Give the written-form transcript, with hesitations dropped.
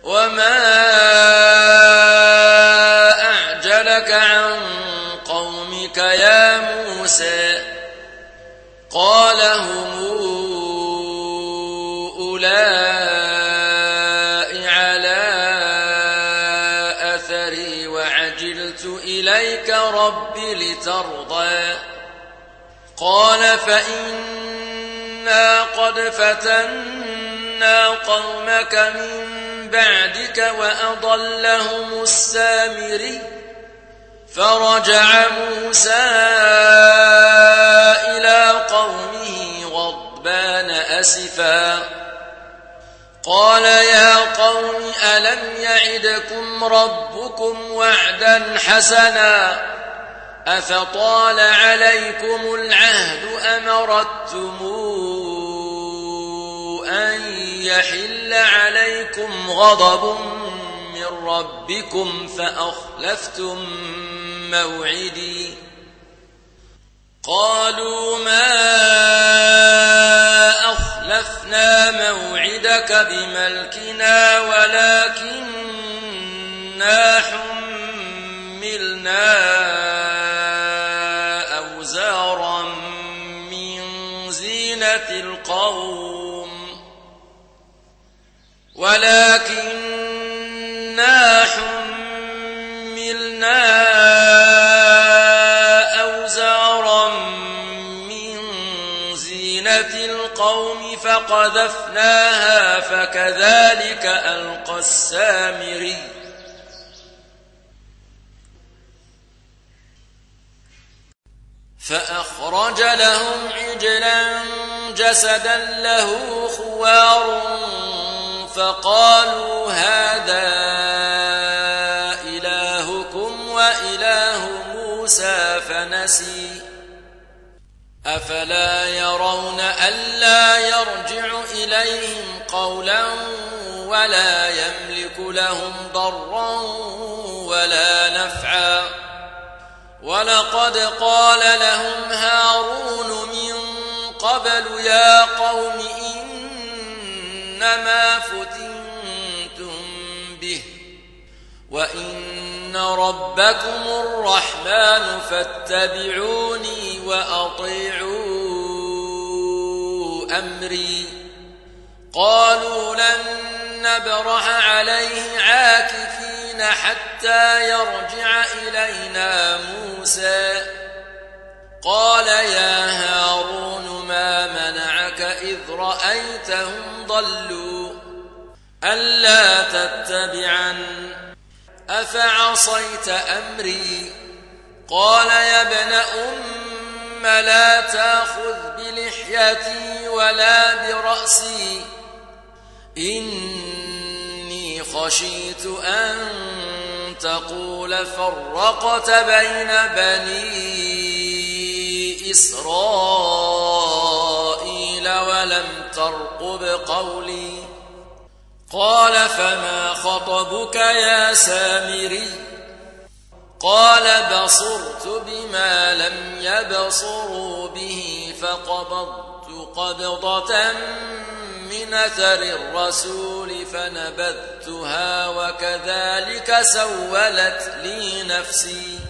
وما أعجلك عن قومك يا موسى قال هم أولئك على أثري وعجلت إليك رب لترضى قال فإنا قد فتنا قومك من بعدك وأضلهم السامري فرجع موسى إلى قومه غضبان أسفا قال يا قوم ألم يعدكم ربكم وعدا حسنا أفطال عليكم العهد أم أردتم أن يحل عليكم غضب من ربكم فأخلفتم موعدي قالوا ما أخلفنا موعدك بملكنا ولكننا حملنا أوزارا من زينة القوم فقذفناها فكذلك ألقى السامري فأخرج لهم عجلا جسدا له خوار فقالوا هذا إلهكم وإله موسى فنسي أفلا يرون ألا يرجع إليهم قولا ولا يملك لهم ضرا ولا نفعا ولقد قال لهم هارون من قبل يا قوم إنما فتنتم به وإن ربكم الرحمن فاتبعوني وأطيعوا أمري قالوا لن نبرح عليه عاكفين حتى يرجع إلينا موسى قال يا هارون ما منعك إذ رأيتهم ضلوا ألا تتبعن أفعصيت أمري قال يا ابن أم لا تأخذ بلحيتي ولا برأسي إني خشيت أن تقول فرقت بين بني إسرائيل ولم ترقب قولي قال فما خطبك يا سامري قال بصرت بما لم يبصروا به فقبضت قبضة من أثر الرسول فنبذتها وكذلك سولت لي نفسي